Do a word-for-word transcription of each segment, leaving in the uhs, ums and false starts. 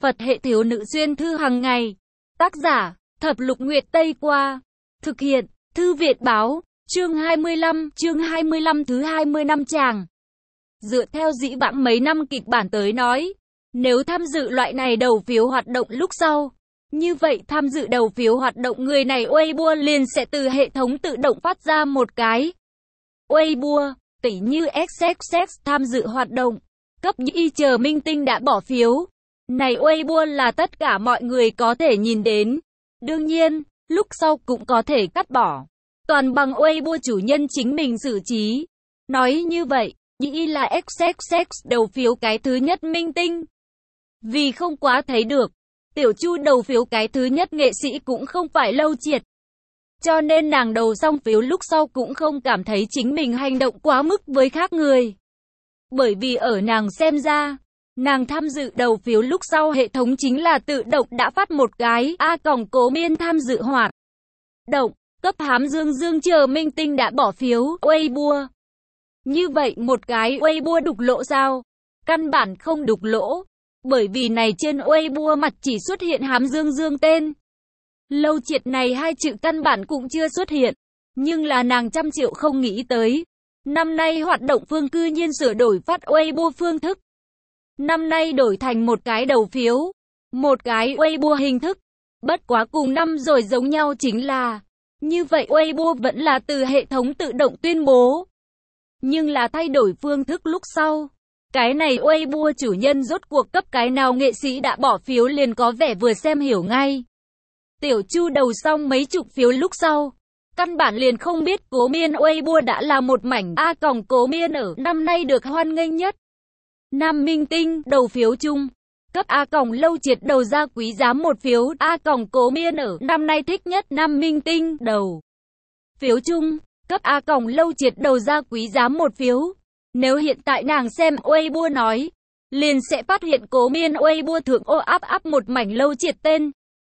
Phật hệ thiếu nữ xuyên thư hàng ngày. Tác giả, Thập Lục Nguyệt Tây Qua. Thực hiện, Thư Viện Báo. Chương hai mươi lăm, chương hai mươi lăm thứ hai mươi năm chàng. Dựa theo dĩ vãng mấy năm kịch bản tới nói, nếu tham dự loại này đầu phiếu hoạt động lúc sau, như vậy tham dự đầu phiếu hoạt động người này Weibo liền sẽ từ hệ thống tự động phát ra một cái Weibo, tỉ như ích ích ích tham dự hoạt động, cấp y chờ minh tinh đã bỏ phiếu. Này Weibo là tất cả mọi người có thể nhìn đến. Đương nhiên, lúc sau cũng có thể cắt bỏ. Toàn bằng Weibo chủ nhân chính mình xử trí. Nói như vậy, y là ích ích ích đầu phiếu cái thứ nhất minh tinh. Vì không quá thấy được, Tiểu Chu đầu phiếu cái thứ nhất nghệ sĩ cũng không phải Lâu Triệt. Cho nên nàng đầu xong phiếu lúc sau cũng không cảm thấy chính mình hành động quá mức với khác người. Bởi vì ở nàng xem ra, nàng tham dự đầu phiếu lúc sau hệ thống chính là tự động đã phát một cái A còng cố miên tham dự hoạt động, cấp hám dương dương chờ minh tinh đã bỏ phiếu Weibo. Như vậy một cái Weibo đục lỗ sao? Căn bản không đục lỗ. Bởi vì này trên Weibo mặt chỉ xuất hiện hám dương dương tên. Lâu Triệt này hai chữ căn bản cũng chưa xuất hiện. Nhưng là nàng trăm triệu không nghĩ tới. Năm nay hoạt động phương cư nhiên sửa đổi phát Weibo phương thức. Năm nay đổi thành một cái đầu phiếu. Một cái Weibo hình thức. Bất quá cùng năm rồi giống nhau chính là. Như vậy Weibo vẫn là từ hệ thống tự động tuyên bố. Nhưng là thay đổi phương thức lúc sau. Cái này Weibo chủ nhân rốt cuộc cấp cái nào nghệ sĩ đã bỏ phiếu liền có vẻ vừa xem hiểu ngay. Tiểu Chu đầu xong mấy chục phiếu lúc sau. Căn bản liền không biết cố miên Weibo đã là một mảnh A còng cố miên ở năm nay được hoan nghênh nhất. Nam minh tinh đầu phiếu chung. Cấp A còng Lâu Triệt đầu ra quý giá một phiếu. A còng cố miên ở năm nay thích nhất nam minh tinh đầu phiếu chung. Cấp A còng Lâu Triệt đầu ra quý giá một phiếu. Nếu hiện tại nàng xem Weibo nói, liền sẽ phát hiện cố miên Weibo thượng ô áp áp một mảnh Lâu Triệt tên.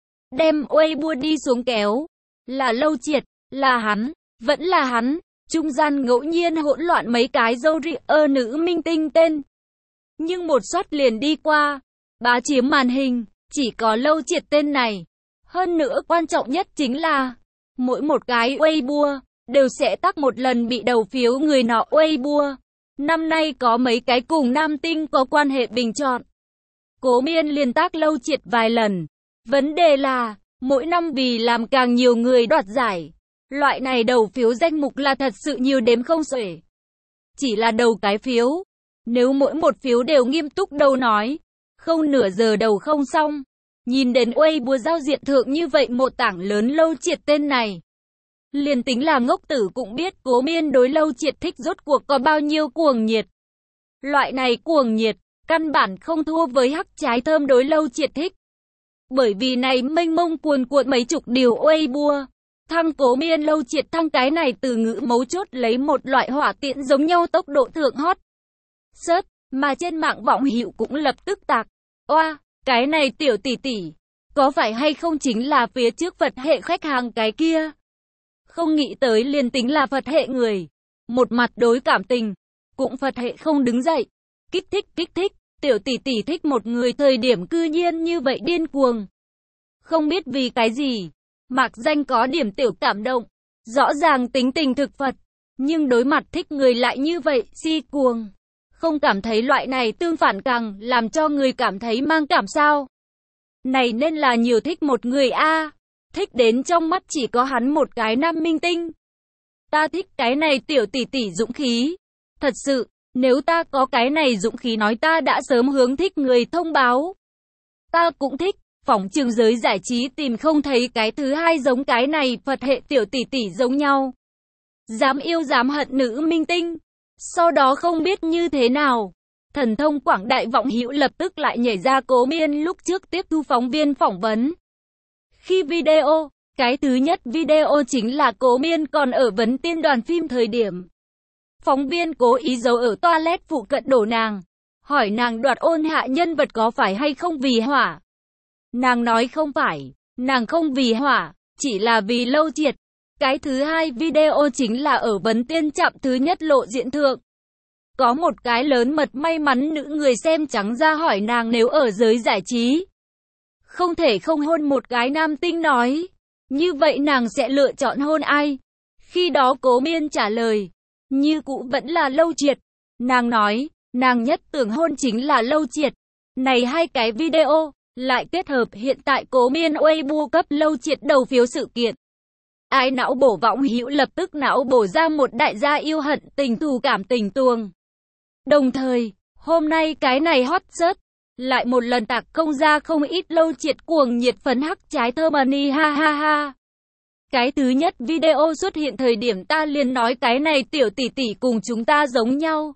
Đem Weibo đi xuống kéo. Là Lâu Triệt, là hắn, vẫn là hắn. Trung gian ngẫu nhiên hỗn loạn mấy cái dâu ri ơ nữ minh tinh tên. Nhưng một suất liền đi qua, bá chiếm màn hình, chỉ có Lâu Triệt tên này. Hơn nữa quan trọng nhất chính là, mỗi một cái Weibo đều sẽ tác một lần bị đầu phiếu người nọ Weibo. Năm nay có mấy cái cùng nam tinh có quan hệ bình chọn. Cố miên liên tác Lâu Triệt vài lần. Vấn đề là, mỗi năm vì làm càng nhiều người đoạt giải. Loại này đầu phiếu danh mục là thật sự nhiều đếm không xuể. Chỉ là đầu cái phiếu. Nếu mỗi một phiếu đều nghiêm túc đầu nói, không nửa giờ đầu không xong. Nhìn đến Weibo giao diện thượng như vậy một tảng lớn Lâu Triệt tên này. Liền tính là ngốc tử cũng biết cố miên đối Lâu Triệt thích rốt cuộc có bao nhiêu cuồng nhiệt. Loại này cuồng nhiệt, căn bản không thua với hắc trái thơm đối Lâu Triệt thích. Bởi vì này mênh mông cuồn cuộn mấy chục điều Weibo. Thăng cố miên Lâu Triệt thăng cái này từ ngữ mấu chốt lấy một loại hỏa tiễn giống nhau tốc độ thượng hot. Sớt, mà trên mạng vọng hiệu cũng lập tức tạc. Oa, cái này tiểu tỷ tỷ, có phải hay không chính là phía trước Phật hệ khách hàng cái kia? Không nghĩ tới liền tính là Phật hệ người. Một mặt đối cảm tình, cũng Phật hệ không đứng dậy. Kích thích kích thích, tiểu tỷ tỷ thích một người thời điểm cư nhiên như vậy điên cuồng. Không biết vì cái gì, mạc danh có điểm tiểu cảm động. Rõ ràng tính tình thực Phật, nhưng đối mặt thích người lại như vậy, si cuồng. Không cảm thấy loại này tương phản càng làm cho người cảm thấy mang cảm sao? Này nên là nhiều thích một người a. Thích đến trong mắt chỉ có hắn một cái nam minh tinh. Ta thích cái này tiểu tỷ tỷ dũng khí. Thật sự, nếu ta có cái này dũng khí nói ta đã sớm hướng thích người thông báo. Ta cũng thích, phỏng trường giới giải trí tìm không thấy cái thứ hai giống cái này Phật hệ tiểu tỷ tỷ giống nhau. Dám yêu dám hận nữ minh tinh. Sau đó không biết như thế nào. Thần thông quảng đại vọng hữu lập tức lại nhảy ra cố miên lúc trước tiếp thu phóng viên phỏng vấn. Khi video, cái thứ nhất video chính là cố miên còn ở vấn tiên đoàn phim thời điểm. Phóng viên cố ý giấu ở toilet phụ cận đổ nàng. Hỏi nàng đoạt ôn hạ nhân vật có phải hay không vì hỏa. Nàng nói không phải, nàng không vì hỏa, chỉ là vì Lâu Triệt. Cái thứ hai video chính là ở vấn tiên chạm thứ nhất lộ diện thượng. Có một cái lớn mật may mắn nữ người xem trắng ra hỏi nàng nếu ở giới giải trí, không thể không hôn một gái, nam tinh nói. Như vậy nàng sẽ lựa chọn hôn ai? Khi đó Cố Miên trả lời, như cũ vẫn là Lâu Triệt. Nàng nói, nàng nhất tưởng hôn chính là Lâu Triệt. Này hai cái video, lại kết hợp hiện tại Cố Miên Weibo cấp Lâu Triệt đầu phiếu sự kiện. Ai não bổ võng hữu lập tức não bổ ra một đại gia yêu hận tình thù cảm tình tuồng. Đồng thời, hôm nay cái này hot search, lại một lần tạc công ra không ít Lâu Triệt cuồng nhiệt phấn hắc trái thơ money ha ha ha. Cái thứ nhất video xuất hiện thời điểm ta liền nói cái này tiểu tỷ tỷ cùng chúng ta giống nhau.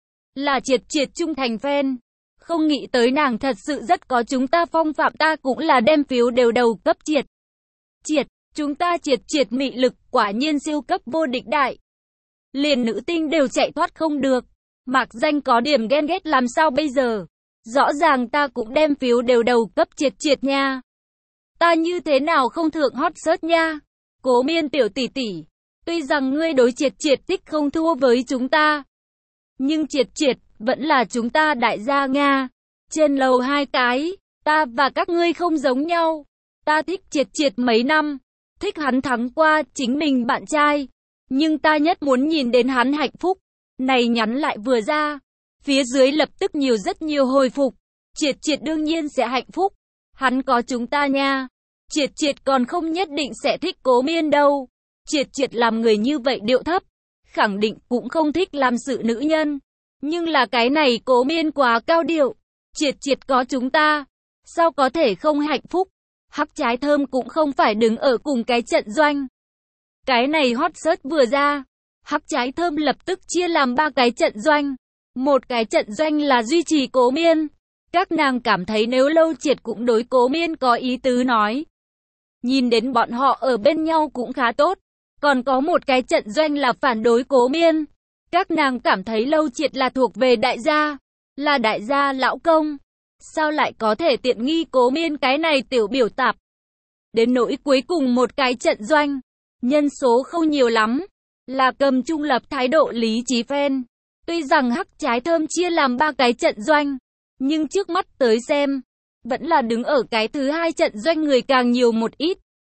Là Triệt Triệt trung thành fan. Không nghĩ tới nàng thật sự rất có chúng ta phong phạm, ta cũng là đem phiếu đều đầu cấp Triệt. Triệt, chúng ta Triệt Triệt mị lực quả nhiên siêu cấp vô địch đại. Liền nữ tinh đều chạy thoát không được. Mạc Danh có điểm ghen ghét làm sao bây giờ? Rõ ràng ta cũng đem phiếu đều đầu cấp Triệt Triệt nha. Ta như thế nào không thượng hot search nha? Cố Miên tiểu tỷ tỷ, tuy rằng ngươi đối Triệt Triệt thích không thua với chúng ta, nhưng Triệt Triệt vẫn là chúng ta đại gia Nga. Trên lầu hai cái, ta và các ngươi không giống nhau. Ta thích Triệt Triệt mấy năm, thích hắn thắng qua chính mình bạn trai, nhưng ta nhất muốn nhìn đến hắn hạnh phúc. Này nhắn lại vừa ra, phía dưới lập tức nhiều rất nhiều hồi phục. Triệt Triệt đương nhiên sẽ hạnh phúc, hắn có chúng ta nha. Triệt Triệt còn không nhất định sẽ thích Cố Miên đâu. Triệt Triệt làm người như vậy điệu thấp, khẳng định cũng không thích làm sự nữ nhân. Nhưng là cái này Cố Miên quá cao điệu. Triệt Triệt có chúng ta, sao có thể không hạnh phúc? Hắc trái thơm cũng không phải đứng ở cùng cái trận doanh. Cái này hot search vừa ra, Hắc trái thơm lập tức chia làm ba cái trận doanh. Một cái trận doanh là duy trì Cố Miên. Các nàng cảm thấy nếu Lâu Triệt cũng đối Cố Miên có ý tứ nói, nhìn đến bọn họ ở bên nhau cũng khá tốt. Còn có một cái trận doanh là phản đối Cố Miên. Các nàng cảm thấy Lâu Triệt là thuộc về đại gia, là đại gia lão công. Sao lại có thể tiện nghi Cố Miên cái này tiểu biểu tạp? Đến nỗi cuối cùng một cái trận doanh, nhân số không nhiều lắm, là cầm trung lập thái độ lý trí fan. Tuy rằng Hắc trái thơm chia làm ba cái trận doanh, nhưng trước mắt tới xem, vẫn là đứng ở cái thứ hai trận doanh người càng nhiều một ít.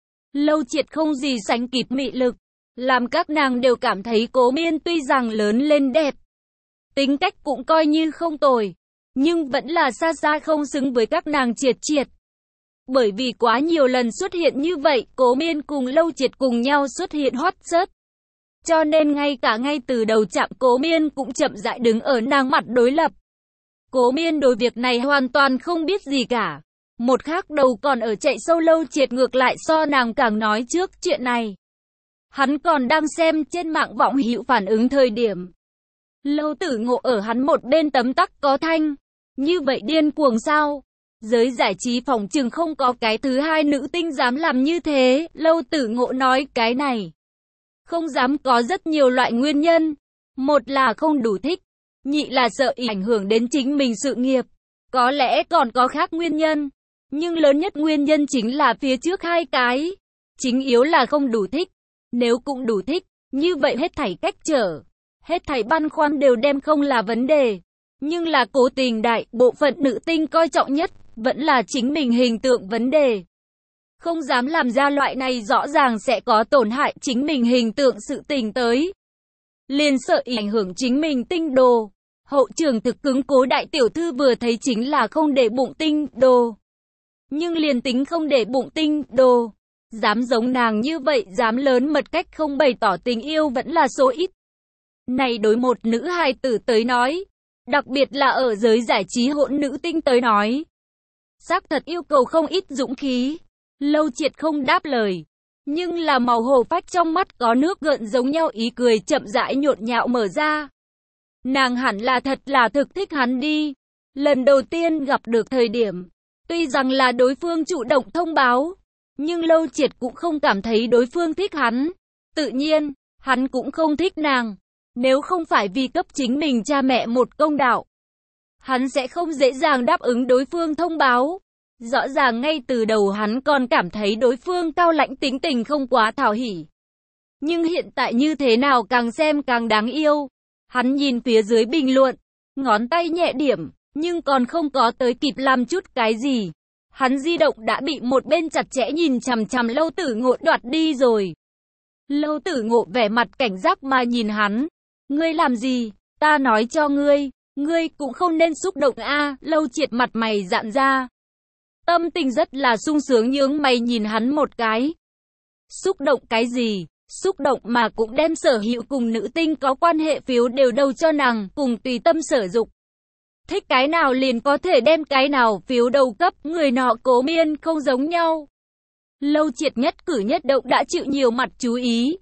Lâu Triệt không gì sánh kịp mị lực, làm các nàng đều cảm thấy Cố Miên tuy rằng lớn lên đẹp, tính cách cũng coi như không tồi, nhưng vẫn là xa xa không xứng với các nàng Triệt Triệt. Bởi vì quá nhiều lần xuất hiện như vậy, Cố Miên cùng Lâu Triệt cùng nhau xuất hiện hot search. Cho nên ngay cả ngay từ đầu chạm Cố Miên cũng chậm rãi đứng ở nàng mặt đối lập. Cố Miên đối việc này hoàn toàn không biết gì cả. Một khác đầu còn ở chạy sâu Lâu Triệt ngược lại so nàng càng nói trước chuyện này. Hắn còn đang xem trên mạng võng hữu phản ứng thời điểm. Lâu Tử Ngộ ở hắn một bên tấm tắc có thanh. Như vậy điên cuồng sao? Giới giải trí phòng chừng không có cái thứ hai nữ tinh dám làm như thế. Lâu Tử Ngộ nói cái này không dám có rất nhiều loại nguyên nhân. Một là không đủ thích, nhị là sợ ảnh hưởng đến chính mình sự nghiệp. Có lẽ còn có khác nguyên nhân, nhưng lớn nhất nguyên nhân chính là phía trước hai cái. Chính yếu là không đủ thích. Nếu cũng đủ thích, như vậy hết thảy cách trở, hết thảy băn khoăn đều đem không là vấn đề. Nhưng là cố tình đại bộ phận nữ tinh coi trọng nhất, vẫn là chính mình hình tượng vấn đề. Không dám làm ra loại này rõ ràng sẽ có tổn hại chính mình hình tượng sự tình tới. Liền sợ ảnh hưởng chính mình tinh đồ. Hậu trường thực cứng cố đại tiểu thư vừa thấy chính là không để bụng tinh đồ. Nhưng liền tính không để bụng tinh đồ, dám giống nàng như vậy, dám lớn mật cách không bày tỏ tình yêu vẫn là số ít. Này đối một nữ hài tử tới nói, đặc biệt là ở giới giải trí hỗn nữ tinh tới nói, xác thật yêu cầu không ít dũng khí. Lâu Triệt không đáp lời, nhưng là màu hồ phách trong mắt có nước gợn giống nhau, ý cười chậm rãi nhộn nhạo mở ra. Nàng hẳn là thật là thực thích hắn đi. Lần đầu tiên gặp được thời điểm, tuy rằng là đối phương chủ động thông báo, nhưng Lâu Triệt cũng không cảm thấy đối phương thích hắn. Tự nhiên, hắn cũng không thích nàng. Nếu không phải vì cấp chính mình cha mẹ một công đạo, hắn sẽ không dễ dàng đáp ứng đối phương thông báo. Rõ ràng ngay từ đầu hắn còn cảm thấy đối phương cao lãnh tính tình không quá thảo hỉ. Nhưng hiện tại như thế nào càng xem càng đáng yêu. Hắn nhìn phía dưới bình luận, ngón tay nhẹ điểm, nhưng còn không có tới kịp làm chút cái gì. Hắn di động đã bị một bên chặt chẽ nhìn chằm chằm Lâu Tử Ngộ đoạt đi rồi. Lâu Tử Ngộ vẻ mặt cảnh giác mà nhìn hắn. Ngươi làm gì? Ta nói cho ngươi, ngươi cũng không nên xúc động a. À. Lâu Triệt mặt mày dạn ra. Tâm tình rất là sung sướng nhướng mày nhìn hắn một cái. Xúc động cái gì? Xúc động mà cũng đem sở hữu cùng nữ tinh có quan hệ phiếu đều đầu cho nàng, cùng tùy tâm sở dụng. Thích cái nào liền có thể đem cái nào phiếu đầu cấp, người nọ Cố Miên không giống nhau. Lâu Triệt nhất cử nhất động đã chịu nhiều mặt chú ý.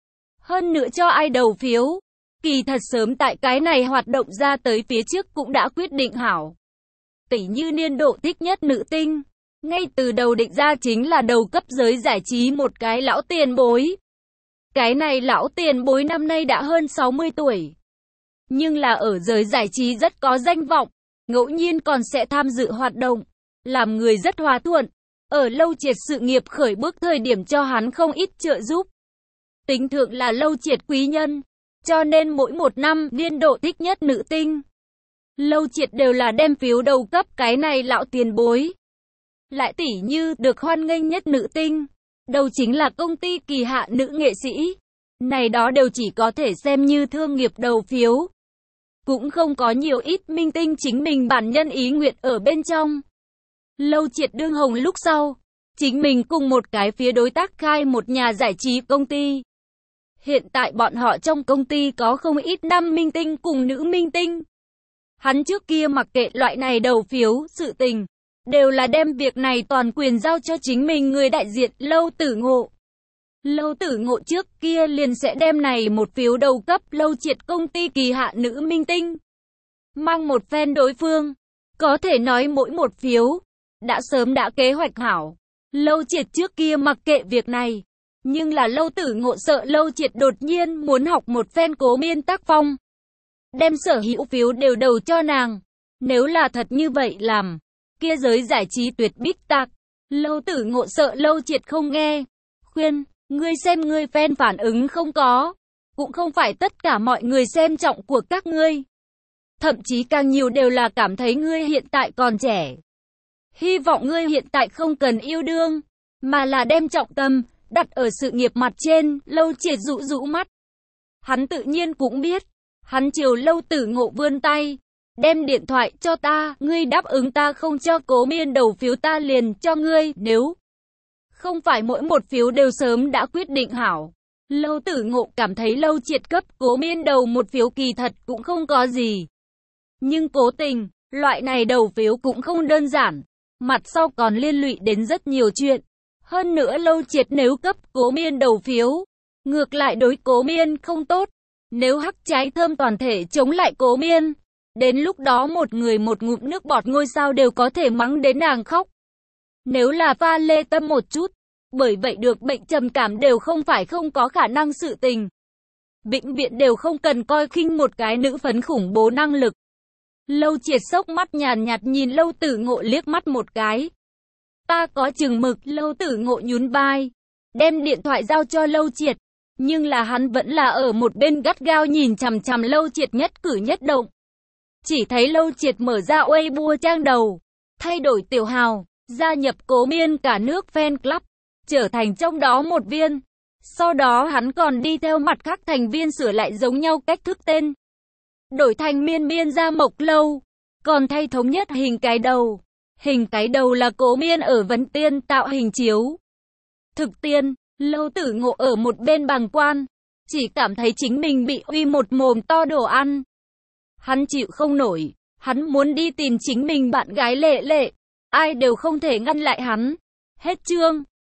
Hơn nữa cho ai đầu phiếu, kỳ thật sớm tại cái này hoạt động ra tới phía trước cũng đã quyết định hảo. Tỷ như niên độ thích nhất nữ tinh, ngay từ đầu định ra chính là đầu cấp giới giải trí một cái lão tiền bối. Cái này lão tiền bối năm nay đã hơn sáu mươi tuổi. Nhưng là ở giới giải trí rất có danh vọng, ngẫu nhiên còn sẽ tham dự hoạt động, làm người rất hòa thuận. Ở Lâu Triệt sự nghiệp khởi bước thời điểm cho hắn không ít trợ giúp. Tính thượng là Lâu Triệt quý nhân, cho nên mỗi một năm niên độ thích nhất nữ tinh, Lâu Triệt đều là đem phiếu đầu cấp cái này lão tiền bối. Lại tỉ như được hoan nghênh nhất nữ tinh, đầu chính là công ty kỳ hạ nữ nghệ sĩ. Này đó đều chỉ có thể xem như thương nghiệp đầu phiếu. Cũng không có nhiều ít minh tinh chính mình bản nhân ý nguyện ở bên trong. Lâu Triệt đương hồng lúc sau, chính mình cùng một cái phía đối tác khai một nhà giải trí công ty. Hiện tại bọn họ trong công ty có không ít nam minh tinh cùng nữ minh tinh. Hắn trước kia mặc kệ loại này đầu phiếu, sự tình, đều là đem việc này toàn quyền giao cho chính mình người đại diện Lâu Tử Ngộ. Lâu Tử Ngộ trước kia liền sẽ đem này một phiếu đầu cấp Lâu Triệt công ty kỳ hạ nữ minh tinh. Mang một phen đối phương, có thể nói mỗi một phiếu, đã sớm đã kế hoạch hảo. Lâu Triệt trước kia mặc kệ việc này, nhưng là Lâu Tử Ngộ sợ Lâu Triệt đột nhiên muốn học một phen Cố Miên tác phong. Đem sở hữu phiếu đều đầu cho nàng. Nếu là thật như vậy làm, kia giới giải trí tuyệt bích tạc. Lâu Tử Ngộ sợ Lâu Triệt không nghe. Khuyên, ngươi xem ngươi fan phản ứng không có. Cũng không phải tất cả mọi người xem trọng của các ngươi. Thậm chí càng nhiều đều là cảm thấy ngươi hiện tại còn trẻ. Hy vọng ngươi hiện tại không cần yêu đương, mà là đem trọng tâm đặt ở sự nghiệp mặt trên. Lâu Triệt dụ dụ mắt. Hắn tự nhiên cũng biết. Hắn chiều Lâu Tử Ngộ vươn tay. Đem điện thoại cho ta, ngươi đáp ứng ta không cho Cố Miên đầu phiếu ta liền cho ngươi, nếu không phải mỗi một phiếu đều sớm đã quyết định hảo. Lâu Tử Ngộ cảm thấy Lâu Triệt cấp Cố Miên đầu một phiếu kỳ thật cũng không có gì. Nhưng cố tình, loại này đầu phiếu cũng không đơn giản. Mặt sau còn liên lụy đến rất nhiều chuyện. Hơn nữa Lâu Triệt nếu cấp Cố Miên đầu phiếu, ngược lại đối Cố Miên không tốt. Nếu hắc trái thơm toàn thể chống lại Cố Miên, đến lúc đó một người một ngụm nước bọt ngôi sao đều có thể mắng đến nàng khóc. Nếu là pha lê tâm một chút, bởi vậy được bệnh trầm cảm đều không phải không có khả năng sự tình. Bệnh viện đều không cần coi khinh một cái nữ phấn khủng bố năng lực. Lâu Triệt sốc mắt nhàn nhạt nhìn Lâu Tử Ngộ liếc mắt một cái. Ta có chừng mực. Lâu Tử Ngộ nhún vai, đem điện thoại giao cho Lâu Triệt. Nhưng là hắn vẫn là ở một bên gắt gao nhìn chằm chằm Lâu Triệt nhất cử nhất động. Chỉ thấy Lâu Triệt mở ra Weibo trang đầu, thay đổi tiểu hào, gia nhập Cố Miên cả nước fan club, trở thành trong đó một viên. Sau đó hắn còn đi theo mặt khác thành viên sửa lại giống nhau cách thức tên. Đổi thành Miên Miên Gia Mộc Lâu, còn thay thống nhất hình cái đầu. Hình cái đầu là Cố Miên ở Vấn Tiên tạo hình chiếu. Thực tiên, Lâu Tử Ngộ ở một bên bàng quan, chỉ cảm thấy chính mình bị uy một mồm to đồ ăn. Hắn chịu không nổi, hắn muốn đi tìm chính mình bạn gái Lệ Lệ, ai đều không thể ngăn lại hắn. Hết chương.